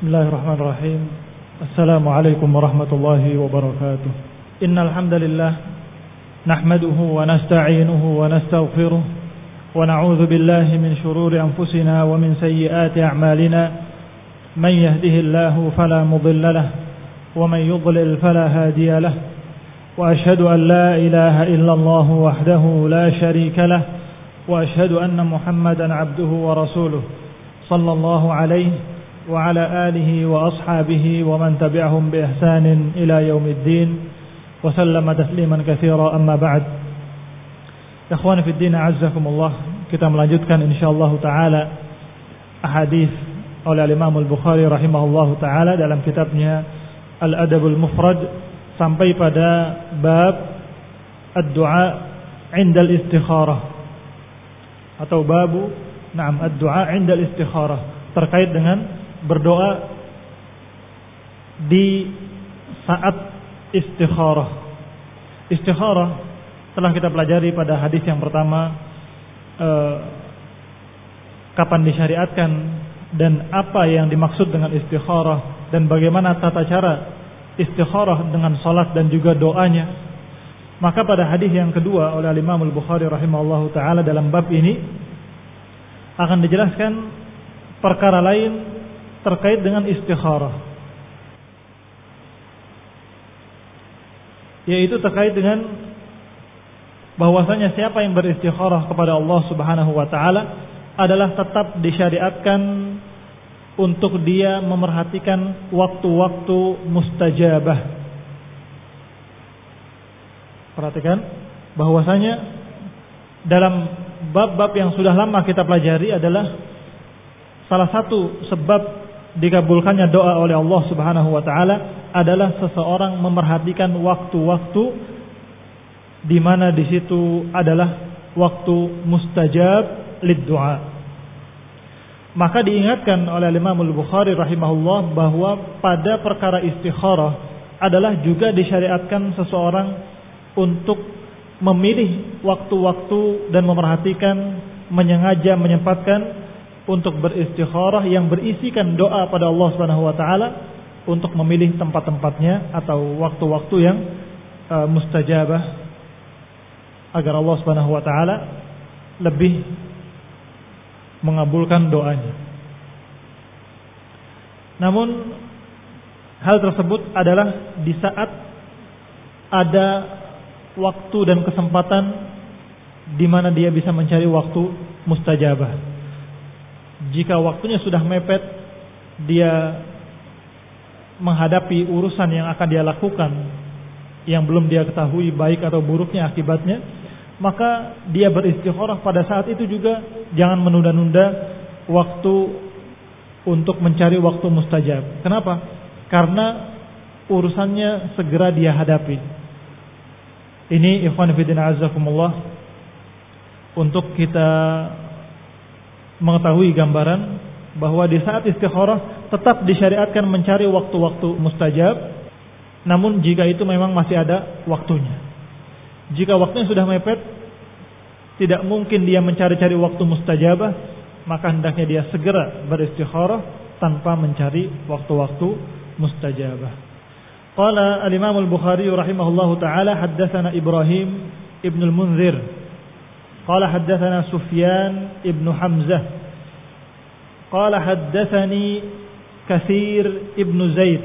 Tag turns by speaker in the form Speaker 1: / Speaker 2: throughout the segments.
Speaker 1: Bismillahirrahmanirrahim. Assalamualaikum warahmatullahi wabarakatuh. Innal hamdalillah nahmaduhu wa nasta'inuhu wa nastaghfiruh wa na'udzu billahi min shururi anfusina wa min sayyiati a'malina. Man yahdihillahu fala mudilla lahu wa man yudlil fala hadiya lahu. Wa ashhadu an la ilaha illallah wahdahu la sharika lahu wa ashhadu anna Muhammadan 'abduhu wa rasuluh sallallahu alaihi wa ala alihi wa ashabihi wa man tabi'ahum bi ihsanin ila yaumiddin wa sallama tasliman katsira, amma ba'd. Ikhwani fid din, a'azzakumullah. Kita melanjutkan insyaallah taala ahadits oleh Imam Al-Bukhari rahimahullahu taala dalam kitabnya Al-Adabul Mufrad sampai pada bab ad-du'a 'inda al-istikharah atau babu ad-du'a 'inda al-istikharah, terkait dengan berdoa di saat istikharah. Istikharah telah kita pelajari pada hadis yang pertama, kapan disyariatkan dan apa yang dimaksud dengan istikharah dan bagaimana tata cara istikharah dengan salat dan juga doanya. Maka pada hadis yang kedua oleh Imam Al-Bukhari rahimahullahu taala dalam bab ini akan dijelaskan perkara lain terkait dengan istikharah, yaitu terkait dengan bahwasanya siapa yang beristikharah kepada Allah Subhanahu wa taala adalah tetap disyariatkan untuk dia memerhatikan waktu-waktu mustajabah. Perhatikan bahwasanya dalam bab-bab yang sudah lama kita pelajari adalah salah satu sebab dikabulkannya doa oleh Allah Subhanahu wa taala adalah seseorang memerhatikan waktu-waktu di mana di situ adalah waktu mustajab lid-du'a. Maka diingatkan oleh Imam Al-Bukhari rahimahullah bahwa pada perkara istikharah adalah juga disyariatkan seseorang untuk memilih waktu-waktu dan memerhatikan, menyengaja menyempatkan untuk beristikharah yang berisikan doa pada Allah Subhanahu wa taala, untuk memilih tempat-tempatnya atau waktu-waktu yang mustajabah agar Allah Subhanahu wa taala lebih mengabulkan doanya. Namun hal tersebut adalah di saat ada waktu dan kesempatan di mana dia bisa mencari waktu mustajabah. Jika waktunya sudah mepet, dia menghadapi urusan yang akan dia lakukan yang belum dia ketahui baik atau buruknya akibatnya, maka dia beristikharah pada saat itu juga. Jangan menunda-nunda waktu untuk mencari waktu mustajab. Kenapa? Karena urusannya segera dia hadapi. Ini ikhwan fillah azakumullah, untuk kita mengetahui gambaran bahwa di saat istikharah tetap disyariatkan mencari waktu-waktu mustajab, namun jika itu memang masih ada waktunya. Jika waktunya sudah mepet, tidak mungkin dia mencari-cari waktu mustajabah, maka hendaknya dia segera beristikharah tanpa mencari waktu-waktu mustajabah. Qala al-Imam Al-Bukhari rahimahullahu taala haddatsana Ibrahim ibn al-Munzir قال حدثنا سفيان ابن حمزة قال حدثني كثير ابن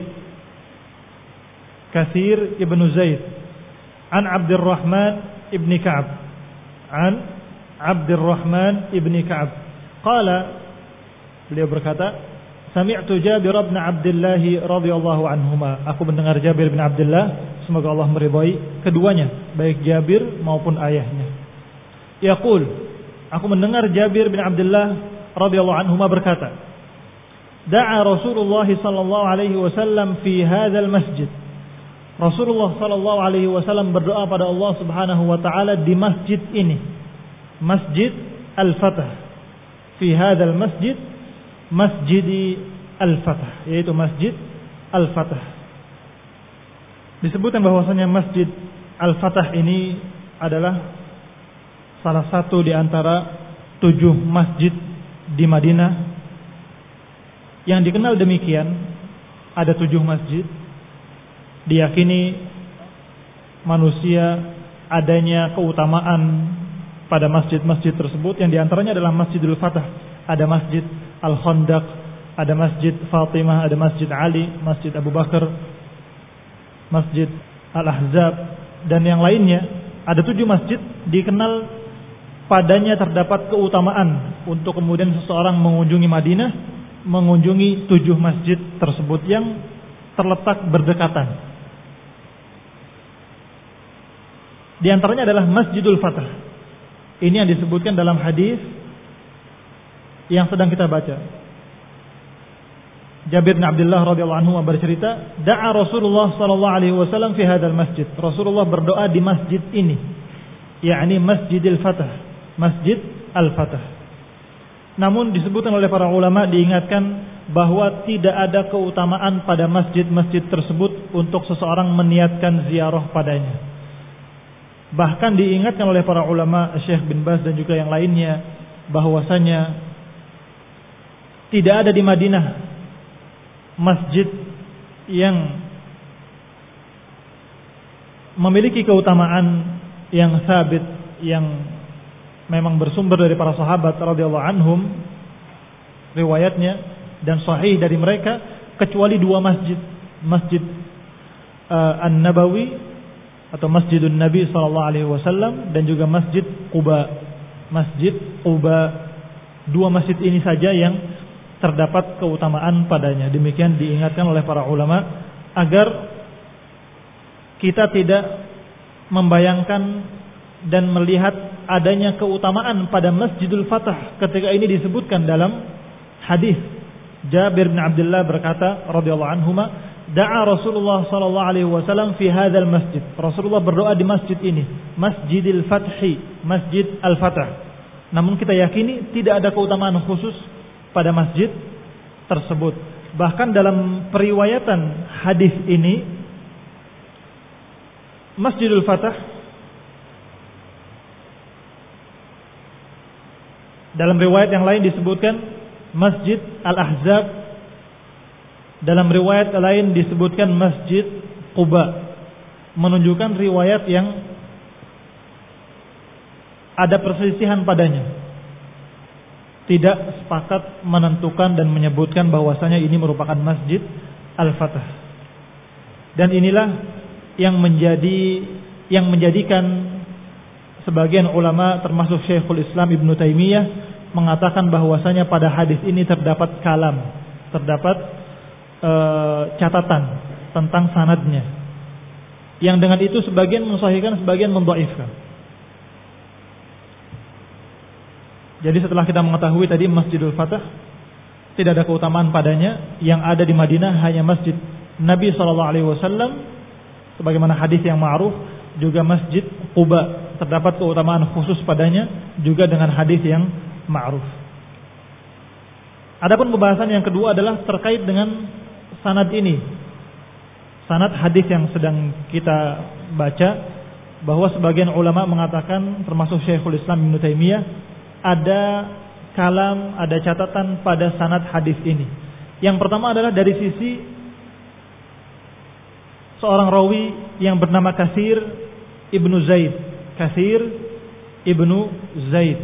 Speaker 1: زيد عن عبد الرحمن ابن كعب قال, beliau berkata, sami'tu Jabir bin Abdullah radhiyallahu anhuma, aku mendengar Jabir bin Abdullah, semoga Allah meridhai keduanya, baik Jabir maupun ayahnya. Yaqul, aku mendengar Jabir bin Abdullah radhiyallahu anhuma berkata, da'a Rasulullah sallallahu alaihi wasallam fi hadzal masjid. Rasulullah sallallahu alaihi wasallam berdoa pada Allah Subhanahu wa taala di masjid ini, Masjid Al-Fatah. Fi hadzal masjid, Masjid Al-Fatah, yaitu Masjid Al-Fatah. Disebutkan bahwasanya Masjid Al-Fatah ini adalah salah satu di antara 7 masjid di Madinah yang dikenal demikian ada 7 masjid. Diyakini manusia adanya keutamaan pada masjid-masjid tersebut, yang diantaranya adalah Masjidul Fatah. Ada Masjid Al-Khandaq, ada Masjid Fatimah, ada Masjid Ali, Masjid Abu Bakar, Masjid Al-Ahzab, dan yang lainnya. Ada 7 masjid dikenal padanya terdapat keutamaan untuk kemudian seseorang mengunjungi Madinah, mengunjungi 7 masjid tersebut yang terletak berdekatan. Di antaranya adalah Masjidul Fatah. Ini yang disebutkan dalam hadis yang sedang kita baca. Jabir bin Abdullah radhiyallahu anhu bercerita, da'a Rasulullah sallallahu alaihi wasallam fi hadzal masjid. Rasulullah berdoa di masjid ini, yakni Masjidil Fatah, Masjid Al-Fatah. Namun disebutkan oleh para ulama, diingatkan bahwa tidak ada keutamaan pada masjid-masjid tersebut untuk seseorang meniatkan ziarah padanya. Bahkan diingatkan oleh para ulama, Syekh bin Baz dan juga yang lainnya, bahwasanya tidak ada di Madinah masjid yang memiliki keutamaan yang sabit, yang memang bersumber dari para sahabat radhiyallahu anhum riwayatnya dan sahih dari mereka, kecuali 2 masjid, Masjid An-Nabawi atau Masjidun Nabi sallallahu alaihi wasallam dan juga Masjid Quba. Masjid Quba, 2 masjid ini saja yang terdapat keutamaan padanya. Demikian diingatkan oleh para ulama agar kita tidak membayangkan dan melihat adanya keutamaan pada Masjidul Fatah ketika ini disebutkan dalam hadis. Jabir bin Abdullah berkata radhiyallahu anhuma, da'a Rasulullah sallallahu alaihi wasallam fi hadzal masjid. Rasulullah berdoa di masjid ini, Masjidil Fathi, Masjid Al-Fatah. Namun kita yakini tidak ada keutamaan khusus pada masjid tersebut. Bahkan dalam periwayatan hadis ini, Masjidul Fatah dalam riwayat yang lain disebutkan Masjid Al-Ahzab, dalam riwayat lain disebutkan Masjid Quba, menunjukkan riwayat yang ada perselisihan padanya, tidak sepakat menentukan dan menyebutkan bahwasanya ini merupakan Masjid Al-Fatah. Dan inilah yang menjadikan sebagian ulama termasuk Syekhul Islam Ibnu Taimiyah mengatakan bahwasanya pada hadis ini terdapat kalam, terdapat catatan tentang sanadnya, yang dengan itu sebagian mensahihkan, sebagian mendhaifkan. Jadi setelah kita mengetahui tadi Masjidul Fatah tidak ada keutamaan padanya, yang ada di Madinah hanya Masjid Nabi SAW, sebagaimana hadis yang ma'ruf, juga Masjid Quba terdapat keutamaan khusus padanya, juga dengan hadis yang ma'ruf. Adapun pembahasan yang kedua adalah terkait dengan sanad ini, sanad hadis yang sedang kita baca, bahwa sebagian ulama mengatakan termasuk Syekhul Islam Ibnu Taimiyah ada kalam, ada catatan pada sanad hadis ini. Yang pertama adalah dari sisi seorang rawi yang bernama Katsir Ibnu Zaid. Katsir Ibnu Zaid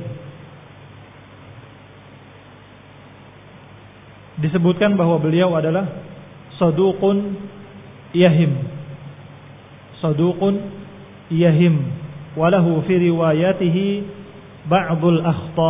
Speaker 1: disebutkan bahwa beliau adalah saduqun yahim, saduqun yahim, walahu fi riwayatihi ba'dul akhta,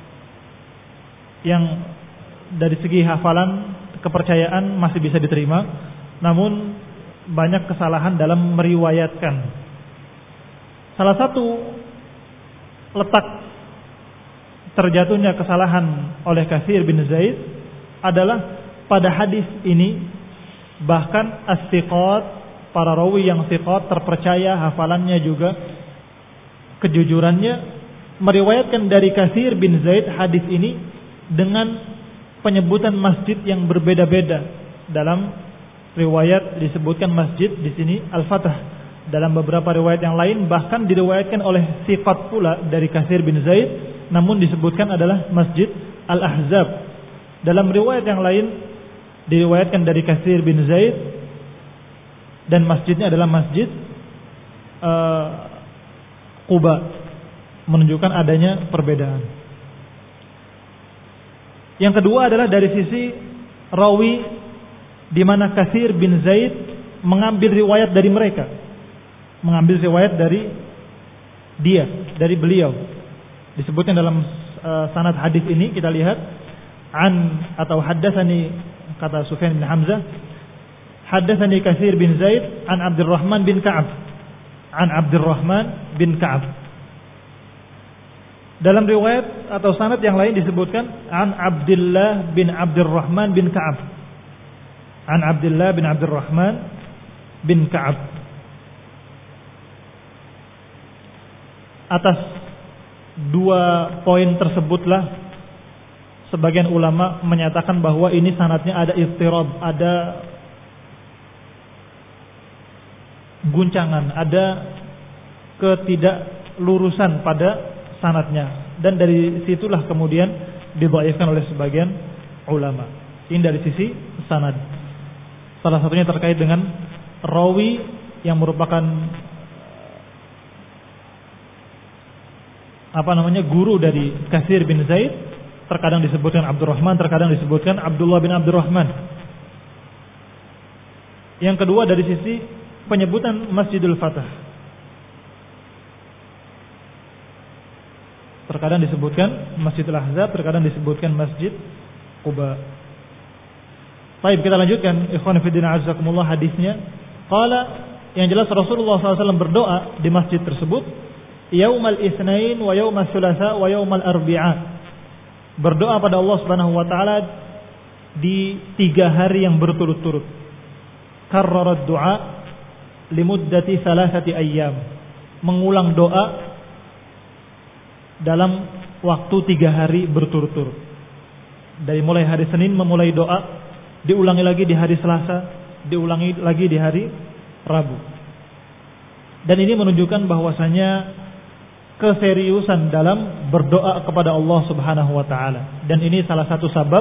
Speaker 1: yang dari segi hafalan, kepercayaan masih bisa diterima, namun banyak kesalahan dalam meriwayatkan. Salah satu letak terjatuhnya kesalahan oleh Katsir bin Zaid adalah pada hadis ini. Bahkan as-siqat, para rawi yang siqat, terpercaya hafalannya juga kejujurannya, meriwayatkan dari Katsir bin Zaid hadis ini dengan penyebutan masjid yang berbeda-beda. Dalam riwayat disebutkan masjid di sini Al-Fatah. Dalam beberapa riwayat yang lain bahkan diriwayatkan oleh siqat pula dari Katsir bin Zaid, namun disebutkan adalah Masjid Al-Ahzab. Dalam riwayat yang lain diriwayatkan dari Katsir bin Zaid dan masjidnya adalah Masjid Quba, menunjukkan adanya perbedaan. Yang kedua adalah dari sisi rawi, di mana Katsir bin Zaid mengambil riwayat dari mereka, mengambil riwayat dari beliau. Disebutkan dalam sanad hadis ini, kita lihat atau haddatsani, kata Sufyan bin Hamzah, haddatsani Katsir bin Zaid an Abdurrahman bin Ka'ab, an Abdurrahman bin Ka'ab. Dalam riwayat atau sanad yang lain disebutkan an Abdullah bin Abdurrahman bin Ka'ab, an Abdullah bin Abdurrahman bin Ka'ab. Atas dua poin tersebutlah sebagian ulama menyatakan bahwa ini sanadnya ada ittirab, ada guncangan, ada ketidaklurusan pada sanadnya, dan dari situlah kemudian didhaifkan oleh sebagian ulama. Ini dari sisi sanad. Salah satunya terkait dengan rawi yang merupakan guru dari Katsir bin Zaid, terkadang disebutkan Abdurrahman, terkadang disebutkan Abdullah bin Abdurrahman. Yang kedua dari sisi penyebutan Masjidul Fatah, terkadang disebutkan Masjidil Ahzab, terkadang disebutkan Masjid Quba. Baik, kita lanjutkan ikhwan fillah azakumullah hadisnya. Qala, yang jelas Rasulullah SAW berdoa di masjid tersebut yaumal itsnain wa yaumal tsulatsa wa yaumal arbi'a. Berdoa pada Allah Subhanahu wa taala di 3 hari yang berturut-turut. Karrara du'a limuddati 3 ayyam. Mengulang doa dalam waktu 3 hari berturut-turut. Dari mulai hari Senin memulai doa, diulangi lagi di hari Selasa, diulangi lagi di hari Rabu. Dan ini menunjukkan bahwasanya keseriusan dalam berdoa kepada Allah Subhanahu wa taala. Dan ini salah satu sebab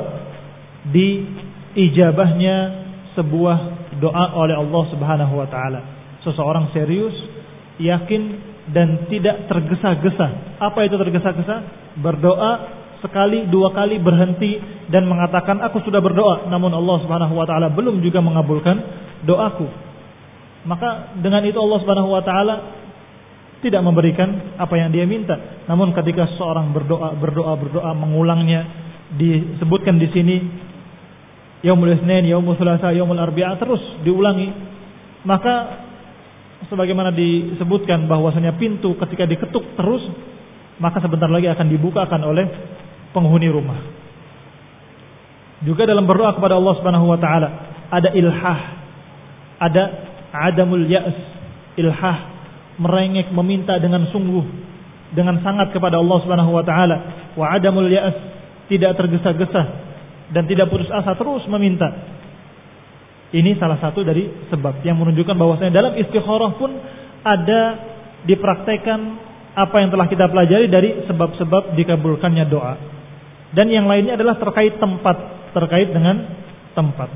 Speaker 1: diijabahnya sebuah doa oleh Allah Subhanahu wa taala. Seseorang serius, yakin dan tidak tergesa-gesa. Apa itu tergesa-gesa? Berdoa sekali, 2 kali berhenti dan mengatakan aku sudah berdoa, namun Allah Subhanahu wa taala belum juga mengabulkan doaku. Maka dengan itu Allah Subhanahu wa taala tidak memberikan apa yang dia minta. Namun ketika seorang berdoa mengulangnya, disebutkan di sini yaumul itsnain, yaumul tsulatsa, yaumul arbi'a, terus diulangi, maka sebagaimana disebutkan bahwasanya pintu ketika diketuk terus, maka sebentar lagi akan dibukakan oleh penghuni rumah. Juga dalam berdoa kepada Allah Subhanahu wa taala ada ilhah, ada adamul ya's, ilhah, merengek meminta dengan sungguh, dengan sangat kepada Allah Subhanahu wa taala, wa adamul ya's, tidak tergesa-gesa dan tidak putus asa, terus meminta. Ini salah satu dari sebab yang menunjukkan bahwasanya dalam istikharah pun ada dipraktekkan apa yang telah kita pelajari dari sebab-sebab dikabulkannya doa. Dan yang lainnya adalah terkait tempat, terkait dengan tempat.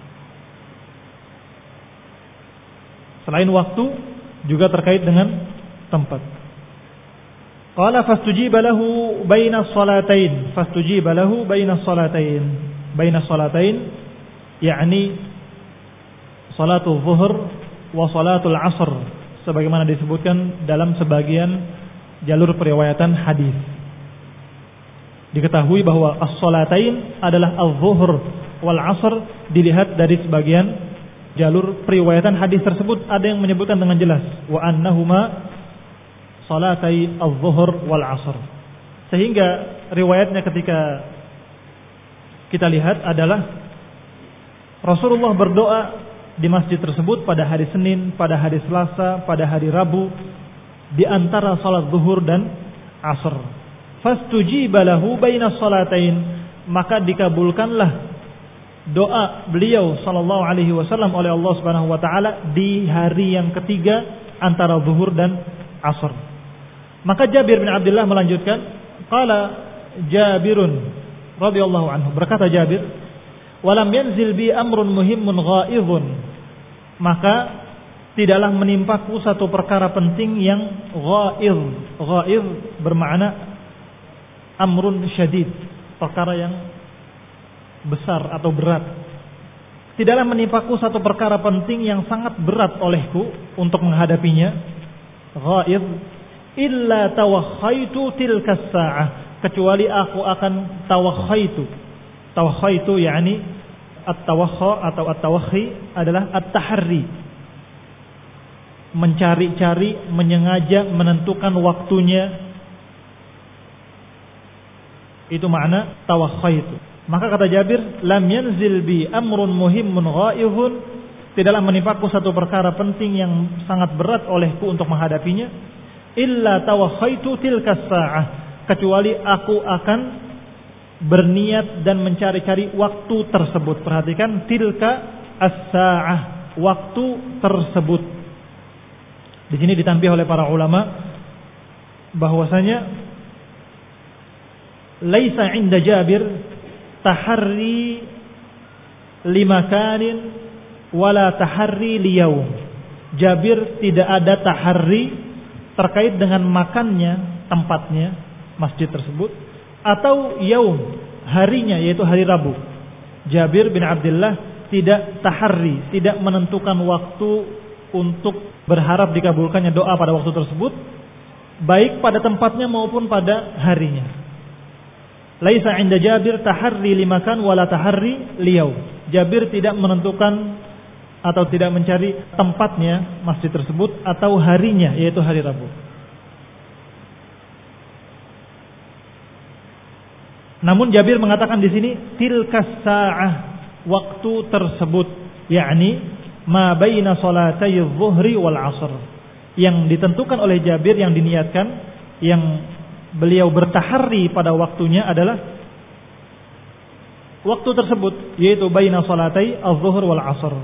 Speaker 1: Selain waktu juga terkait dengan tempat. Qala fastujiba lahu baina shalatain, fastujiba lahu baina shalatain, baina shalatain yakni salatul zuhur wa salatul asr, sebagaimana disebutkan dalam sebagian jalur periwayatan hadis. Diketahui bahwa as-salatain adalah az-zuhur wal asr. Dilihat dari sebagian jalur periwayatan hadis tersebut, ada yang menyebutkan dengan jelas wa annahuma salatai az-zuhur wal asr, sehingga riwayatnya ketika kita lihat adalah Rasulullah berdoa di masjid tersebut pada hari Senin, pada hari Selasa, pada hari Rabu, di antara salat zuhur dan asr. Fastujiba lahu baina salatain, maka dikabulkanlah doa beliau sallallahu alaihi wasallam oleh Allah Subhanahu wa taala di hari yang ketiga antara zuhur dan asr. Maka Jabir bin Abdullah melanjutkan, qala Jabirun radhiyallahu anhu, berkata Jabir, walam yanzil bi amrun muhimmun ghaidhun, maka tidaklah menimpaku satu perkara penting yang ghaidh. Ghaidh bermakna amrun syadid, perkara yang besar atau berat. Tidaklah menimpaku satu perkara penting yang sangat berat olehku untuk menghadapinya. Ghaidh illa tawakhaitu tilka sa'ah, kecuali aku akan tawakhaitu. Tawakhaitu yakni at-tawakha atau at-tawakhi adalah at-tahri, mencari-cari, menyengaja, menentukan waktunya. Itu makna tawakhaitu. Maka kata Jabir, lam yanzil bi amrun muhimmun ghaibun, tidaklah menimpaku satu perkara penting yang sangat berat olehku untuk menghadapinya, illa tawakhaitu tilka sa'ah, kecuali aku akan berniat dan mencari-cari waktu tersebut. Perhatikan, tilka as-sa'ah, waktu tersebut. Di sini ditanbih oleh para ulama bahwasanya laisa 'inda Jabir taharri limakanin wala taharri liyaum. Jabir tidak ada taharri terkait dengan makannya, tempatnya masjid tersebut, atau yaum, harinya, yaitu hari Rabu. Jabir bin Abdullah tidak taharri, tidak menentukan waktu untuk berharap dikabulkannya doa pada waktu tersebut, baik pada tempatnya maupun pada harinya. Laisa 'inda Jabir taharri limakan wala taharri liyaum. Jabir tidak menentukan atau tidak mencari tempatnya masjid tersebut atau harinya, yaitu hari Rabu. Namun Jabir mengatakan di sini tilka sa'ah, waktu tersebut, yakni ma baina salatai adh-dhuhri wal 'ashr. Yang ditentukan oleh Jabir, yang diniatkan, yang beliau bertaharri pada waktunya adalah waktu tersebut, yaitu baina salatai adh-dhuhr wal 'ashr.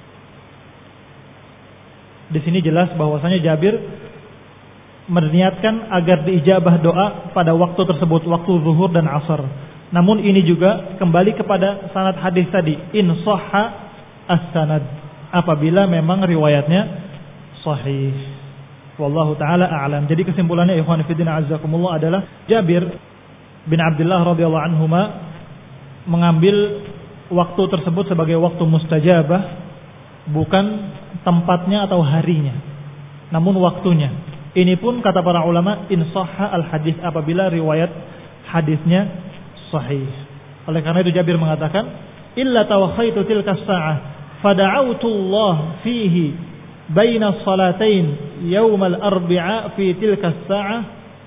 Speaker 1: Di sini jelas bahwasanya Jabir meniatkan agar diijabah doa pada waktu tersebut, waktu zuhur dan asar. Namun ini juga kembali kepada sanad hadis tadi, in sahha as-sanad, apabila memang riwayatnya sahih. Wallahu taala a'lam. Jadi kesimpulannya ikhwan fillah azzakumullah adalah Jabir bin Abdullah radhiyallahu anhuma mengambil waktu tersebut sebagai waktu mustajabah, bukan tempatnya atau harinya, namun waktunya. Ini pun kata para ulama in sahha al-hadis, apabila riwayat hadisnya sahih. Oleh karena itu Jabir mengatakan illa tawakhaitu tilka as-sa'ah fada'autu Allah fihi baina as-salatain yaum al-arbi'a fi tilka as-sa'ah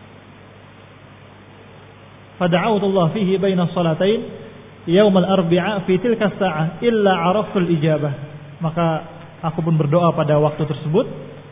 Speaker 1: fada'autu Allah fihi baina as-salatain yaum al-arbi'a fi tilka as-sa'ah illa 'araftu al-ijabah. Maka aku pun berdoa pada waktu tersebut,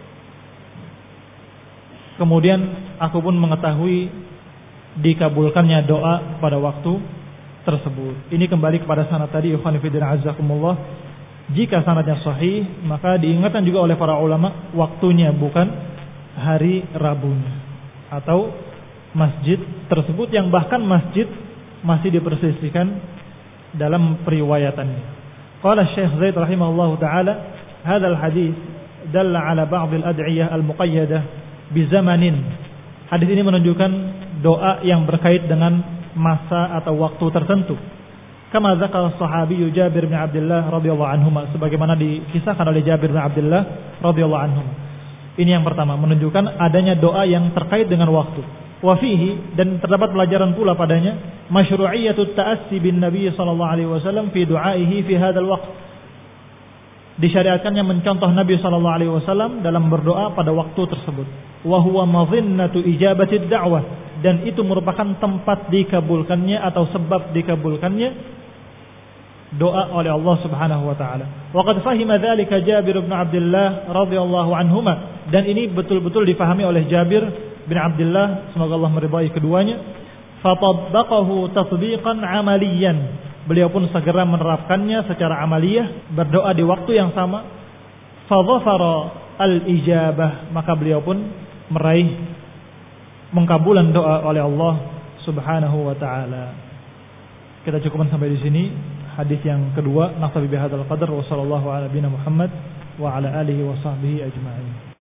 Speaker 1: kemudian aku pun mengetahui dikabulkannya doa pada waktu tersebut. Ini kembali kepada sanad tadi, ikhwan fillah azakumullah. Jika sanadnya sahih, maka diingatkan juga oleh para ulama waktunya, bukan hari Rabunya atau masjid tersebut, yang bahkan masjid masih dipersisihkan dalam periwayatannya. Qala Syekh Zaid rahimahullahu taala, hadzal hadis dalla ala ba'd al-ad'iyah al-muqayyadah bizamanin. Hadis ini menunjukkan doa yang berkait dengan masa atau waktu tertentu. Kama dzakara sahabi Jabir bin Abdullah radhiyallahu anhu, sebagaimana dikisahkan oleh Jabir bin Abdullah radhiyallahu anhu. Ini yang pertama, menunjukkan adanya doa yang terkait dengan waktu. Wa fihi, dan terdapat pelajaran pula padanya, masyru'iyyatut ta'assi bin Nabi sallallahu alaihi wasallam fi du'aihi fi hadzal waqt. Disyariatkannya mencontoh Nabi sallallahu alaihi wasallam dalam berdoa pada waktu tersebut. Wa huwa madhinnatu ijabatid da'wah, dan itu merupakan tempat dikabulkannya atau sebab dikabulkannya doa oleh Allah Subhanahu wa taala. Wa qad fahima dzalika Jabir bin Abdullah radhiyallahu anhuma, dan ini betul-betul difahami oleh Jabir bin Abdullah, semoga Allah meridai keduanya. Fatabbaqahu tatbiqan amaliyan, beliau pun segera menerapkannya secara amaliyah, berdoa di waktu yang sama. Fadhafara al-ijabah, maka beliau pun meraih mengkabulan doa oleh Allah Subhanahu wa taala. Kita cukupkan sampai di sini. hadis yang kedua. Nakhtabi bihadzal qadar wa sallallahu ala nabiyina Muhammad wa ala alihi wa sahbihi ajma'in.